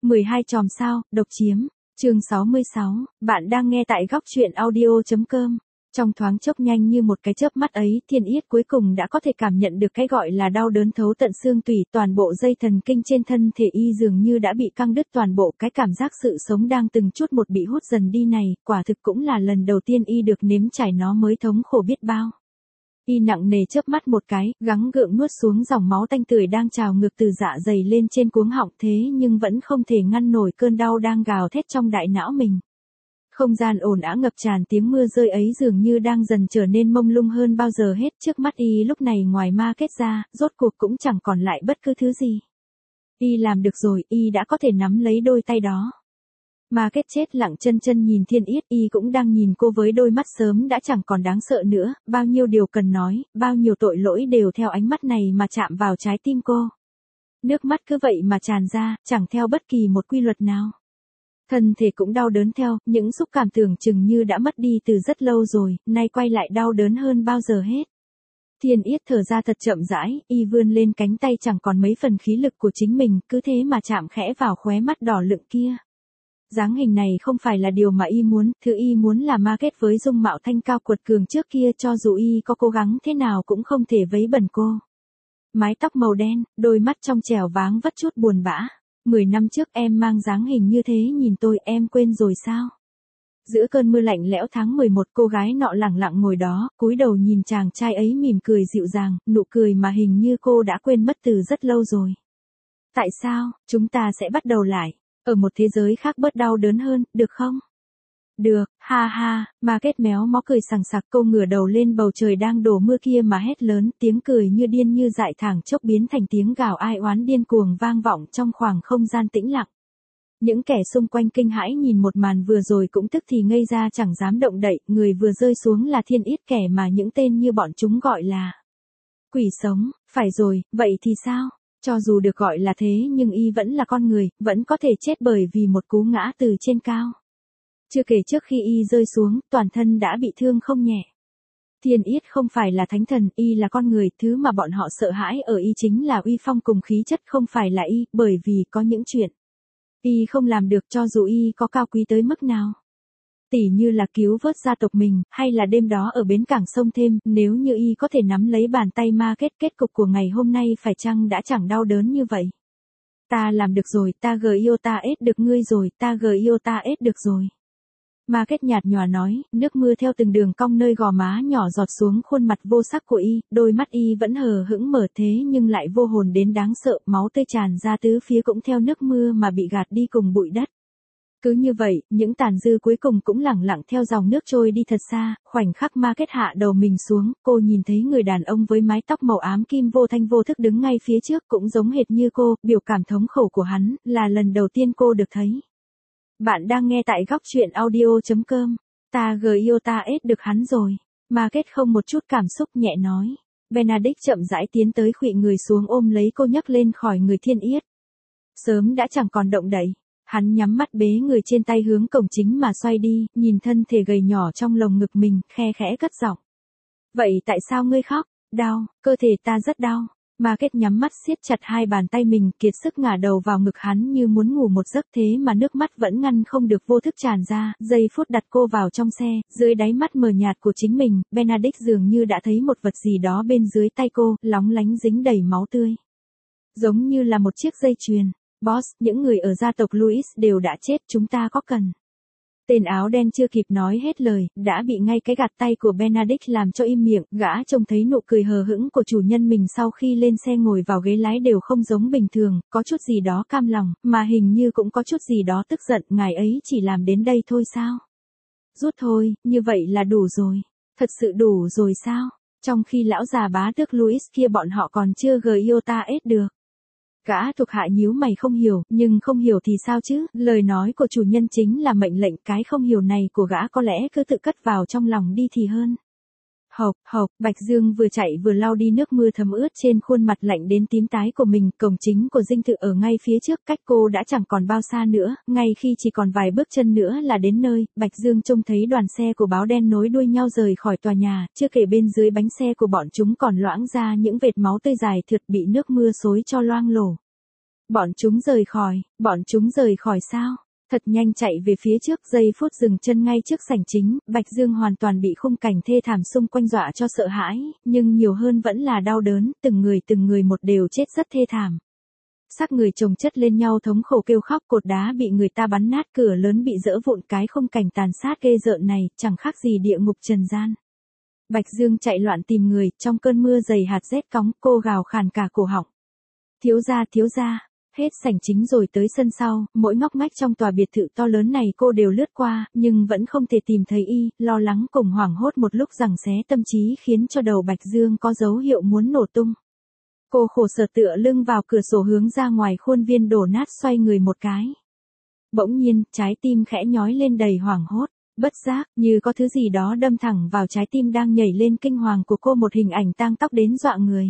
12 chòm sao, độc chiếm. Chương 66, bạn đang nghe tại góc truyện audio.com. Trong thoáng chốc nhanh như một cái chớp mắt ấy, Thiên Yết cuối cùng đã có thể cảm nhận được cái gọi là đau đớn thấu tận xương tủy, toàn bộ dây thần kinh trên thân thể y dường như đã bị căng đứt toàn bộ, cái cảm giác sự sống đang từng chút một bị hút dần đi này, quả thực cũng là lần đầu tiên y được nếm trải nó mới thống khổ biết bao. Y nặng nề chớp mắt một cái, gắng gượng nuốt xuống dòng máu tanh tưởi đang trào ngược từ dạ dày lên trên cuống họng thế nhưng vẫn không thể ngăn nổi cơn đau đang gào thét trong đại não mình. Không gian ồn ào ngập tràn tiếng mưa rơi ấy dường như đang dần trở nên mông lung hơn bao giờ hết, trước mắt y lúc này ngoài ma kết ra, rốt cuộc cũng chẳng còn lại bất cứ thứ gì. Y làm được rồi, y đã có thể nắm lấy đôi tay đó. Ma kết chết lặng chân chân nhìn Thiên Yết, y cũng đang nhìn cô với đôi mắt sớm đã chẳng còn đáng sợ nữa, bao nhiêu điều cần nói, bao nhiêu tội lỗi đều theo ánh mắt này mà chạm vào trái tim cô. Nước mắt cứ vậy mà tràn ra, chẳng theo bất kỳ một quy luật nào. Thân thể cũng đau đớn theo, những xúc cảm tưởng chừng như đã mất đi từ rất lâu rồi, nay quay lại đau đớn hơn bao giờ hết. Thiên Yết thở ra thật chậm rãi, y vươn lên cánh tay chẳng còn mấy phần khí lực của chính mình, cứ thế mà chạm khẽ vào khóe mắt đỏ lựng kia. Dáng hình này không phải là điều mà y muốn, thứ y muốn là ma kết với dung mạo thanh cao quật cường trước kia, cho dù y có cố gắng thế nào cũng không thể vấy bẩn cô. Mái tóc màu đen, đôi mắt trong trẻo váng vất chút buồn bã. 10 năm trước em mang dáng hình như thế nhìn tôi, em quên rồi sao? Giữa cơn mưa lạnh lẽo tháng 11, cô gái nọ lẳng lặng ngồi đó, cúi đầu nhìn chàng trai ấy mỉm cười dịu dàng, nụ cười mà hình như cô đã quên mất từ rất lâu rồi. Tại sao, chúng ta sẽ bắt đầu lại, ở một thế giới khác bớt đau đớn hơn, được không? Được, ha ha, ma kết méo mó cười sằng sặc, cô ngửa đầu lên bầu trời đang đổ mưa kia mà hét lớn, tiếng cười như điên như dại thẳng chốc biến thành tiếng gào ai oán điên cuồng vang vọng trong khoảng không gian tĩnh lặng. Những kẻ xung quanh kinh hãi nhìn một màn vừa rồi cũng tức thì ngây ra chẳng dám động đậy, người vừa rơi xuống là Thiên Yết, kẻ mà những tên như bọn chúng gọi là quỷ sống, phải rồi, vậy thì sao? Cho dù được gọi là thế nhưng y vẫn là con người, vẫn có thể chết bởi vì một cú ngã từ trên cao. Chưa kể trước khi y rơi xuống, toàn thân đã bị thương không nhẹ. Thiên Yết không phải là thánh thần, y là con người, thứ mà bọn họ sợ hãi ở y chính là uy phong cùng khí chất, không phải là y, bởi vì có những chuyện y không làm được cho dù y có cao quý tới mức nào. Tỉ như là cứu vớt gia tộc mình, hay là đêm đó ở bến cảng sông Thêm, nếu như y có thể nắm lấy bàn tay ma kết, kết cục của ngày hôm nay phải chăng đã chẳng đau đớn như vậy. Ta làm được rồi, ta yêu ta ết được ngươi rồi, ta yêu ta ết được rồi. Ma kết nhạt nhòa nói, nước mưa theo từng đường cong nơi gò má nhỏ giọt xuống khuôn mặt vô sắc của y, đôi mắt y vẫn hờ hững mở thế nhưng lại vô hồn đến đáng sợ, máu tươi tràn ra tứ phía cũng theo nước mưa mà bị gạt đi cùng bụi đất. Cứ như vậy, những tàn dư cuối cùng cũng lẳng lặng theo dòng nước trôi đi thật xa, khoảnh khắc ma kết hạ đầu mình xuống, cô nhìn thấy người đàn ông với mái tóc màu ám kim vô thanh vô thức đứng ngay phía trước cũng giống hệt như cô, biểu cảm thống khổ của hắn, là lần đầu tiên cô được thấy. Bạn đang nghe tại góc truyện audio.com. Ta yêu ta ết được hắn rồi. Ma kết không một chút cảm xúc nhẹ nói. Benedict chậm rãi tiến tới khuỵu người xuống ôm lấy cô nhấc lên khỏi người Thiên Yết. Sớm đã chẳng còn động đậy. Hắn nhắm mắt bế người trên tay hướng cổng chính mà xoay đi, nhìn thân thể gầy nhỏ trong lồng ngực mình, khe khẽ cất giọng. Vậy tại sao ngươi khóc? Đau, cơ thể ta rất đau. Ma kết nhắm mắt siết chặt hai bàn tay mình, kiệt sức ngả đầu vào ngực hắn như muốn ngủ một giấc thế mà nước mắt vẫn ngăn không được vô thức tràn ra, giây phút đặt cô vào trong xe, dưới đáy mắt mờ nhạt của chính mình, Benedict dường như đã thấy một vật gì đó bên dưới tay cô, lóng lánh dính đầy máu tươi. Giống như là một chiếc dây chuyền. Boss, những người ở gia tộc Louis đều đã chết, chúng ta có cần. Tên áo đen chưa kịp nói hết lời, đã bị ngay cái gạt tay của Benedict làm cho im miệng, gã trông thấy nụ cười hờ hững của chủ nhân mình sau khi lên xe ngồi vào ghế lái đều không giống bình thường, có chút gì đó cam lòng, mà hình như cũng có chút gì đó tức giận, ngài ấy chỉ làm đến đây thôi sao? Rút thôi, như vậy là đủ rồi. Thật sự đủ rồi sao? Trong khi lão già bá tước Louis kia bọn họ còn chưa yêu ta ết được. Gã thuộc hạ nhíu mày không hiểu, nhưng không hiểu thì sao chứ, lời nói của chủ nhân chính là mệnh lệnh, cái không hiểu này của gã có lẽ cứ tự cất vào trong lòng đi thì hơn. Hộc, hộc, Bạch Dương vừa chạy vừa lau đi nước mưa thấm ướt trên khuôn mặt lạnh đến tím tái của mình, cổng chính của dinh thự ở ngay phía trước, cách cô đã chẳng còn bao xa nữa, ngay khi chỉ còn vài bước chân nữa là đến nơi, Bạch Dương trông thấy đoàn xe của báo đen nối đuôi nhau rời khỏi tòa nhà, chưa kể bên dưới bánh xe của bọn chúng còn loãng ra những vệt máu tươi dài thượt bị nước mưa xối cho loang lổ. Bọn chúng rời khỏi sao? Thật nhanh chạy về phía trước, giây phút dừng chân ngay trước sảnh chính, Bạch Dương hoàn toàn bị khung cảnh thê thảm xung quanh dọa cho sợ hãi, nhưng nhiều hơn vẫn là đau đớn, từng người một đều chết rất thê thảm. Xác người chồng chất lên nhau thống khổ kêu khóc, cột đá bị người ta bắn nát, cửa lớn bị dỡ vụn, cái khung cảnh tàn sát ghê rợn này, chẳng khác gì địa ngục trần gian. Bạch Dương chạy loạn tìm người, trong cơn mưa dày hạt rét cóng, cô gào khàn cả cổ họng. Thiếu gia, hết sảnh chính rồi tới sân sau, mỗi ngóc ngách trong tòa biệt thự to lớn này cô đều lướt qua, nhưng vẫn không thể tìm thấy y, lo lắng cùng hoảng hốt một lúc giằng xé tâm trí khiến cho đầu Bạch Dương có dấu hiệu muốn nổ tung. Cô khổ sở tựa lưng vào cửa sổ hướng ra ngoài khuôn viên đổ nát, xoay người một cái. Bỗng nhiên, trái tim khẽ nhói lên đầy hoảng hốt, bất giác, như có thứ gì đó đâm thẳng vào trái tim đang nhảy lên kinh hoàng của cô, một hình ảnh tang tóc đến dọa người.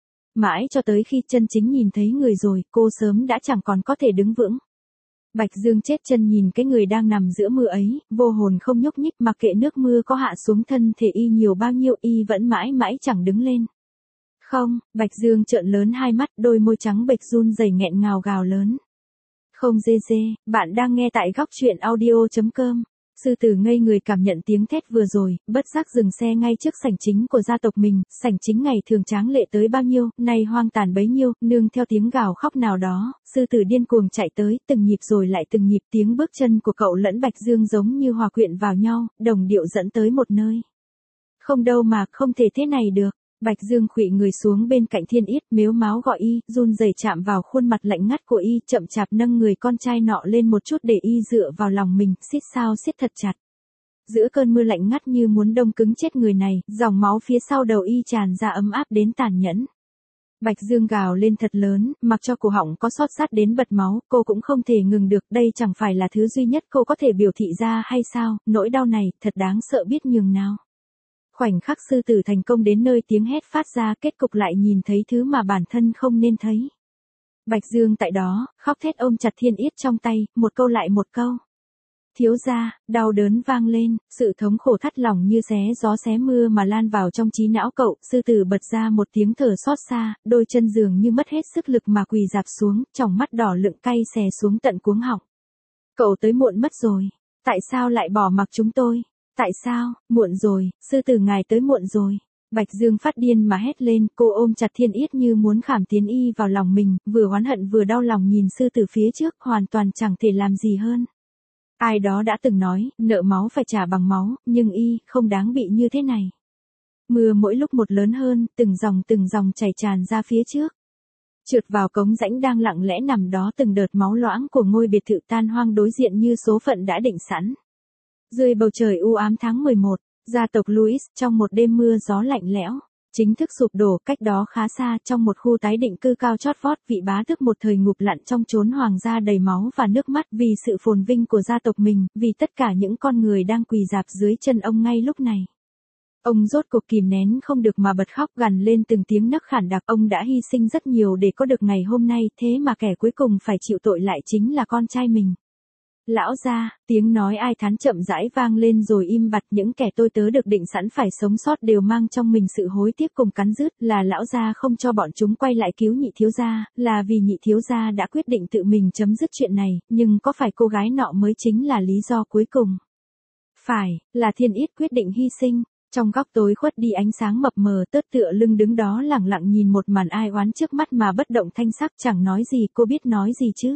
Mãi cho tới khi chân chính nhìn thấy người rồi, cô sớm đã chẳng còn có thể đứng vững. Bạch Dương chết chân nhìn cái người đang nằm giữa mưa ấy, vô hồn không nhúc nhích, mặc kệ nước mưa có hạ xuống thân thể y nhiều bao nhiêu, y vẫn mãi mãi chẳng đứng lên. Không, Bạch Dương trợn lớn hai mắt, đôi môi trắng bệch run rẩy nghẹn ngào gào lớn. Không dê dê, bạn đang nghe tại góc truyện audio.com. Sư tử ngây người cảm nhận tiếng thét vừa rồi, bất giác dừng xe ngay trước sảnh chính của gia tộc mình, sảnh chính ngày thường tráng lệ tới bao nhiêu, nay hoang tàn bấy nhiêu, nương theo tiếng gào khóc nào đó, sư tử điên cuồng chạy tới, từng nhịp rồi lại từng nhịp, tiếng bước chân của cậu lẫn Bạch Dương giống như hòa quyện vào nhau, đồng điệu dẫn tới một nơi. Không đâu mà, không thể thế này được. Bạch Dương khuỵu người xuống bên cạnh Thiên Yết, mếu máo gọi y, run rẩy chạm vào khuôn mặt lạnh ngắt của y, chậm chạp nâng người con trai nọ lên một chút để y dựa vào lòng mình, siết thật chặt. Giữa cơn mưa lạnh ngắt như muốn đông cứng chết người này, dòng máu phía sau đầu y tràn ra ấm áp đến tàn nhẫn. Bạch Dương gào lên thật lớn, mặc cho cổ họng có xót sát đến bật máu, cô cũng không thể ngừng được, đây chẳng phải là thứ duy nhất cô có thể biểu thị ra hay sao, nỗi đau này, thật đáng sợ biết nhường nào. Khoảnh khắc sư tử thành công đến nơi tiếng hét phát ra, kết cục lại nhìn thấy thứ mà bản thân không nên thấy. Bạch Dương tại đó, khóc thét ôm chặt Thiên Yết trong tay, một câu lại một câu. Thiếu gia, đau đớn vang lên, sự thống khổ thắt lòng như xé gió xé mưa mà lan vào trong trí não cậu, sư tử bật ra một tiếng thở xót xa, đôi chân dường như mất hết sức lực mà quỳ rạp xuống, tròng mắt đỏ lựng cay xè xuống tận cuống họng. Cậu tới muộn mất rồi, tại sao lại bỏ mặc chúng tôi? Tại sao, muộn rồi, sư tử ngài tới muộn rồi. Bạch Dương phát điên mà hét lên, cô ôm chặt Thiên Yết như muốn khảm tiến y vào lòng mình, vừa oán hận vừa đau lòng nhìn sư tử phía trước, hoàn toàn chẳng thể làm gì hơn. Ai đó đã từng nói, nợ máu phải trả bằng máu, nhưng y, không đáng bị như thế này. Mưa mỗi lúc một lớn hơn, từng dòng chảy tràn ra phía trước. Trượt vào cống rãnh đang lặng lẽ nằm đó, từng đợt máu loãng của ngôi biệt thự tan hoang đối diện như số phận đã định sẵn. Dưới bầu trời u ám tháng 11, gia tộc Louis, trong một đêm mưa gió lạnh lẽo, chính thức sụp đổ, cách đó khá xa, trong một khu tái định cư cao chót vót, vị bá tước một thời ngụp lặn trong chốn hoàng gia đầy máu và nước mắt, vì sự phồn vinh của gia tộc mình, vì tất cả những con người đang quỳ rạp dưới chân ông ngay lúc này. Ông rốt cuộc kìm nén không được mà bật khóc, gằn lên từng tiếng nấc khản đặc. Ông đã hy sinh rất nhiều để có được ngày hôm nay, thế mà kẻ cuối cùng phải chịu tội lại chính là con trai mình. Lão gia, tiếng nói ai thán chậm rãi vang lên rồi im bặt, những kẻ tôi tớ được định sẵn phải sống sót đều mang trong mình sự hối tiếc cùng cắn rứt, là lão gia không cho bọn chúng quay lại cứu nhị thiếu gia, là vì nhị thiếu gia đã quyết định tự mình chấm dứt chuyện này, nhưng có phải cô gái nọ mới chính là lý do cuối cùng? Phải, là Thiên Yết quyết định hy sinh. Trong góc tối khuất đi ánh sáng mập mờ, tớt tựa lưng đứng đó lẳng lặng nhìn một màn ai oán trước mắt mà bất động thanh sắc, chẳng nói gì. Cô biết nói gì chứ?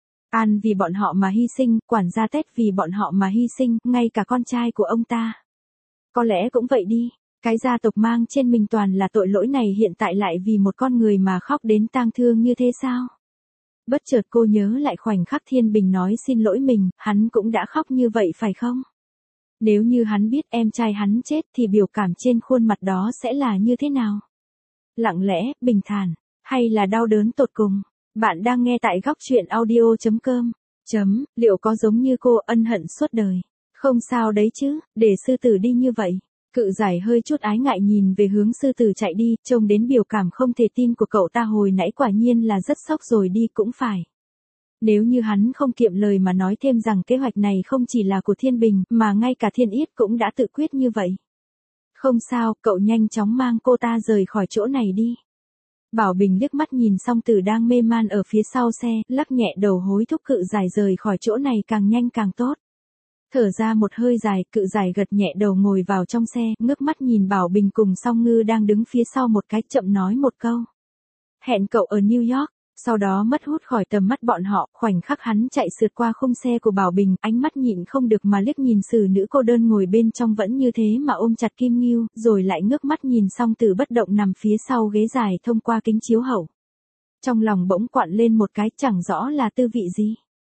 An vì bọn họ mà hy sinh, quản gia Tết vì bọn họ mà hy sinh, ngay cả con trai của ông ta. Có lẽ cũng vậy đi, cái gia tộc mang trên mình toàn là tội lỗi này hiện tại lại vì một con người mà khóc đến tang thương như thế sao? Bất chợt cô nhớ lại khoảnh khắc Thiên Bình nói xin lỗi mình, hắn cũng đã khóc như vậy phải không? Nếu như hắn biết em trai hắn chết thì biểu cảm trên khuôn mặt đó sẽ là như thế nào? Lặng lẽ, bình thản, hay là đau đớn tột cùng? Bạn đang nghe tại góc truyện audio.com. Liệu có giống như cô ân hận suốt đời? Không sao đấy chứ, để sư tử đi như vậy. Cự giải hơi chút ái ngại nhìn về hướng sư tử chạy đi, trông đến biểu cảm không thể tin của cậu ta hồi nãy quả nhiên là rất sốc rồi đi cũng phải. Nếu như hắn không kiệm lời mà nói thêm rằng kế hoạch này không chỉ là của Thiên Bình, mà ngay cả Thiên Yết cũng đã tự quyết như vậy. Không sao, cậu nhanh chóng mang cô ta rời khỏi chỗ này đi. Bảo Bình liếc mắt nhìn Song Tử đang mê man ở phía sau xe, lắc nhẹ đầu hối thúc cự giải rời khỏi chỗ này càng nhanh càng tốt. Thở ra một hơi dài, cự giải gật nhẹ đầu ngồi vào trong xe, ngước mắt nhìn Bảo Bình cùng Song Ngư đang đứng phía sau một cái, chậm nói một câu. Hẹn cậu ở New York. Sau đó mất hút khỏi tầm mắt bọn họ, khoảnh khắc hắn chạy sượt qua khung xe của Bảo Bình, ánh mắt nhịn không được mà liếc nhìn xử nữ cô đơn ngồi bên trong vẫn như thế mà ôm chặt Kim Ngưu, rồi lại ngước mắt nhìn Song Tử bất động nằm phía sau ghế dài thông qua kính chiếu hậu. Trong lòng bỗng quặn lên một cái, chẳng rõ là tư vị gì.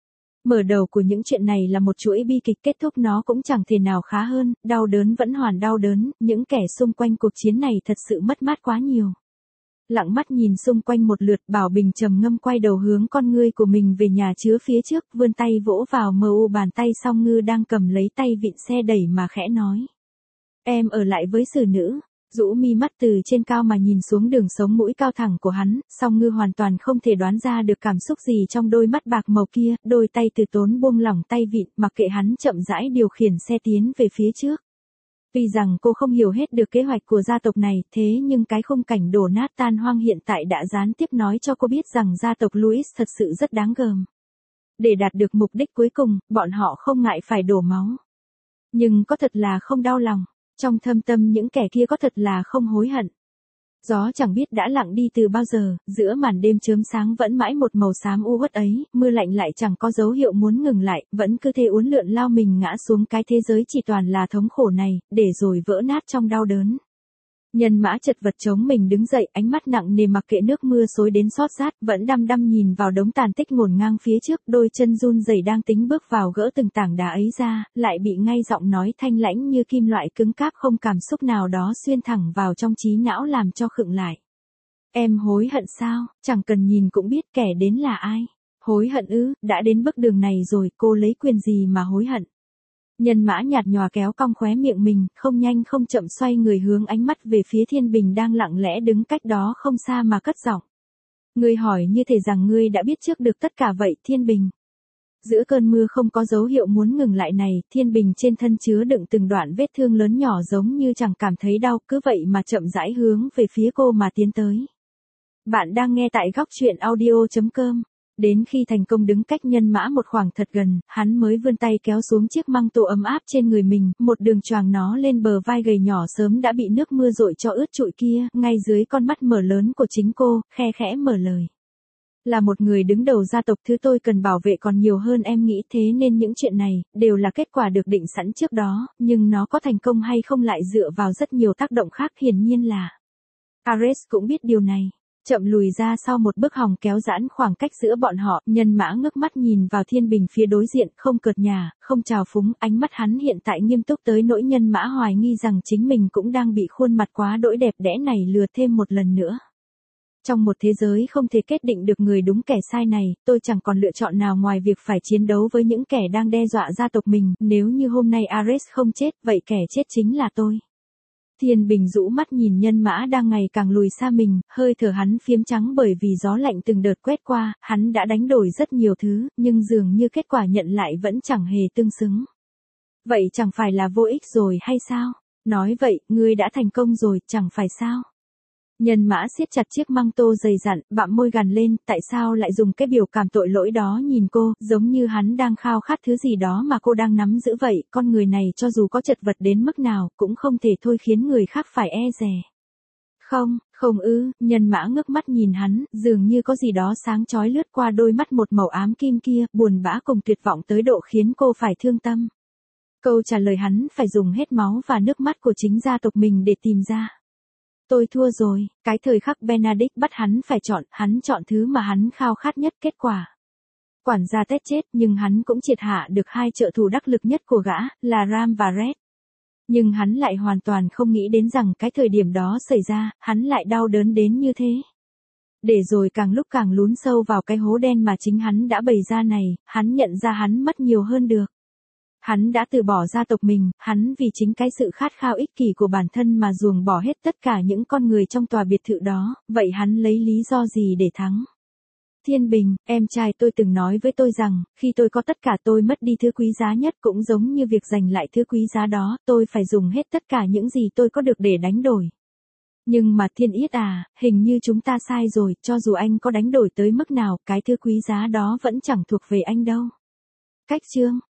Mở đầu của những chuyện này là một chuỗi bi kịch, kết thúc nó cũng chẳng thể nào khá hơn, đau đớn vẫn hoàn đau đớn, những kẻ xung quanh cuộc chiến này thật sự mất mát quá nhiều. Lặng mắt nhìn xung quanh một lượt, Bảo Bình trầm ngâm quay đầu hướng con ngươi của mình về nhà chứa phía trước, vươn tay vỗ vào mu bàn tay Song Ngư đang cầm lấy tay vịn xe đẩy mà khẽ nói. Em ở lại với xử nữ. Rũ mi mắt từ trên cao mà nhìn xuống đường sống mũi cao thẳng của hắn, Song Ngư hoàn toàn không thể đoán ra được cảm xúc gì trong đôi mắt bạc màu kia, đôi tay từ tốn buông lỏng tay vịn, mặc kệ hắn chậm rãi điều khiển xe tiến về phía trước. Tuy rằng cô không hiểu hết được kế hoạch của gia tộc này, thế nhưng cái khung cảnh đổ nát tan hoang hiện tại đã gián tiếp nói cho cô biết rằng gia tộc Louis thật sự rất đáng gờm. Để đạt được mục đích cuối cùng, bọn họ không ngại phải đổ máu. Nhưng có thật là không đau lòng, trong thâm tâm những kẻ kia có thật là không hối hận. Gió chẳng biết đã lặng đi từ bao giờ, giữa màn đêm chớm sáng vẫn mãi một màu xám u uất ấy, mưa lạnh lại chẳng có dấu hiệu muốn ngừng lại, vẫn cứ thế uốn lượn lao mình ngã xuống cái thế giới chỉ toàn là thống khổ này, để rồi vỡ nát trong đau đớn. Nhân Mã chật vật chống mình đứng dậy, ánh mắt nặng nề mặc kệ nước mưa xối đến xót rát, vẫn đăm đăm nhìn vào đống tàn tích ngổn ngang phía trước, đôi chân run rẩy đang tính bước vào gỡ từng tảng đá ấy ra, lại bị ngay giọng nói thanh lãnh như kim loại cứng cáp không cảm xúc nào đó xuyên thẳng vào trong trí não làm cho khựng lại. Em hối hận sao? Chẳng cần nhìn cũng biết kẻ đến là ai. Hối hận ư? Đã đến bước đường này rồi, cô lấy quyền gì mà hối hận? Nhân Mã nhạt nhòa kéo cong khóe miệng mình, không nhanh không chậm xoay người hướng ánh mắt về phía Thiên Bình đang lặng lẽ đứng cách đó không xa mà cất giọng. Ngươi hỏi như thể rằng ngươi đã biết trước được tất cả vậy, Thiên Bình. Giữa cơn mưa không có dấu hiệu muốn ngừng lại này, Thiên Bình trên thân chứa đựng từng đoạn vết thương lớn nhỏ giống như chẳng cảm thấy đau, cứ vậy mà chậm rãi hướng về phía cô mà tiến tới. Bạn đang nghe tại góc truyện audio.com. Đến khi thành công đứng cách Nhân Mã một khoảng thật gần, hắn mới vươn tay kéo xuống chiếc măng tô ấm áp trên người mình, một đường choàng nó lên bờ vai gầy nhỏ sớm đã bị nước mưa dội cho ướt trụi kia, ngay dưới con mắt mở lớn của chính cô, khe khẽ mở lời. Là một người đứng đầu gia tộc, thứ tôi cần bảo vệ còn nhiều hơn em nghĩ, thế nên những chuyện này, đều là kết quả được định sẵn trước đó, nhưng nó có thành công hay không lại dựa vào rất nhiều tác động khác, hiển nhiên là. Ares cũng biết điều này. Chậm lùi ra sau một bước hòng kéo giãn khoảng cách giữa bọn họ, Nhân Mã ngước mắt nhìn vào Thiên Bình phía đối diện, không cợt nhả, không trào phúng, ánh mắt hắn hiện tại nghiêm túc tới nỗi Nhân Mã hoài nghi rằng chính mình cũng đang bị khuôn mặt quá đỗi đẹp đẽ này lừa thêm một lần nữa. Trong một thế giới không thể kết định được người đúng kẻ sai này, tôi chẳng còn lựa chọn nào ngoài việc phải chiến đấu với những kẻ đang đe dọa gia tộc mình, nếu như hôm nay Ares không chết, vậy kẻ chết chính là tôi. Thiên Bình rũ mắt nhìn Nhân Mã đang ngày càng lùi xa mình, hơi thở hắn phiếm trắng bởi vì gió lạnh từng đợt quét qua, hắn đã đánh đổi rất nhiều thứ, nhưng dường như kết quả nhận lại vẫn chẳng hề tương xứng. Vậy chẳng phải là vô ích rồi hay sao? Nói vậy, ngươi đã thành công rồi, chẳng phải sao? Nhân Mã siết chặt chiếc măng tô dày dặn, bặm môi gằn lên, tại sao lại dùng cái biểu cảm tội lỗi đó nhìn cô, giống như hắn đang khao khát thứ gì đó mà cô đang nắm giữ vậy, con người này cho dù có chật vật đến mức nào, cũng không thể thôi khiến người khác phải e dè. Không ư, Nhân Mã ngước mắt nhìn hắn, dường như có gì đó sáng chói lướt qua đôi mắt một màu ám kim kia, buồn bã cùng tuyệt vọng tới độ khiến cô phải thương tâm. Câu trả lời hắn phải dùng hết máu và nước mắt của chính gia tộc mình để tìm ra. Tôi thua rồi, cái thời khắc Benedict bắt hắn phải chọn, hắn chọn thứ mà hắn khao khát nhất, kết quả. Quản gia Ted chết, nhưng hắn cũng triệt hạ được hai trợ thủ đắc lực nhất của gã, là Ram và Red. Nhưng hắn lại hoàn toàn không nghĩ đến rằng cái thời điểm đó xảy ra, hắn lại đau đớn đến như thế. Để rồi càng lúc càng lún sâu vào cái hố đen mà chính hắn đã bày ra này, hắn nhận ra hắn mất nhiều hơn được. Hắn đã từ bỏ gia tộc mình, hắn vì chính cái sự khát khao ích kỷ của bản thân mà ruồng bỏ hết tất cả những con người trong tòa biệt thự đó, vậy hắn lấy lý do gì để thắng? Thiên Bình, em trai tôi từng nói với tôi rằng, khi tôi có tất cả tôi mất đi thứ quý giá nhất cũng giống như việc giành lại thứ quý giá đó, tôi phải dùng hết tất cả những gì tôi có được để đánh đổi. Nhưng mà Thiên Yết à, hình như chúng ta sai rồi, cho dù anh có đánh đổi tới mức nào, cái thứ quý giá đó vẫn chẳng thuộc về anh đâu. Cách chương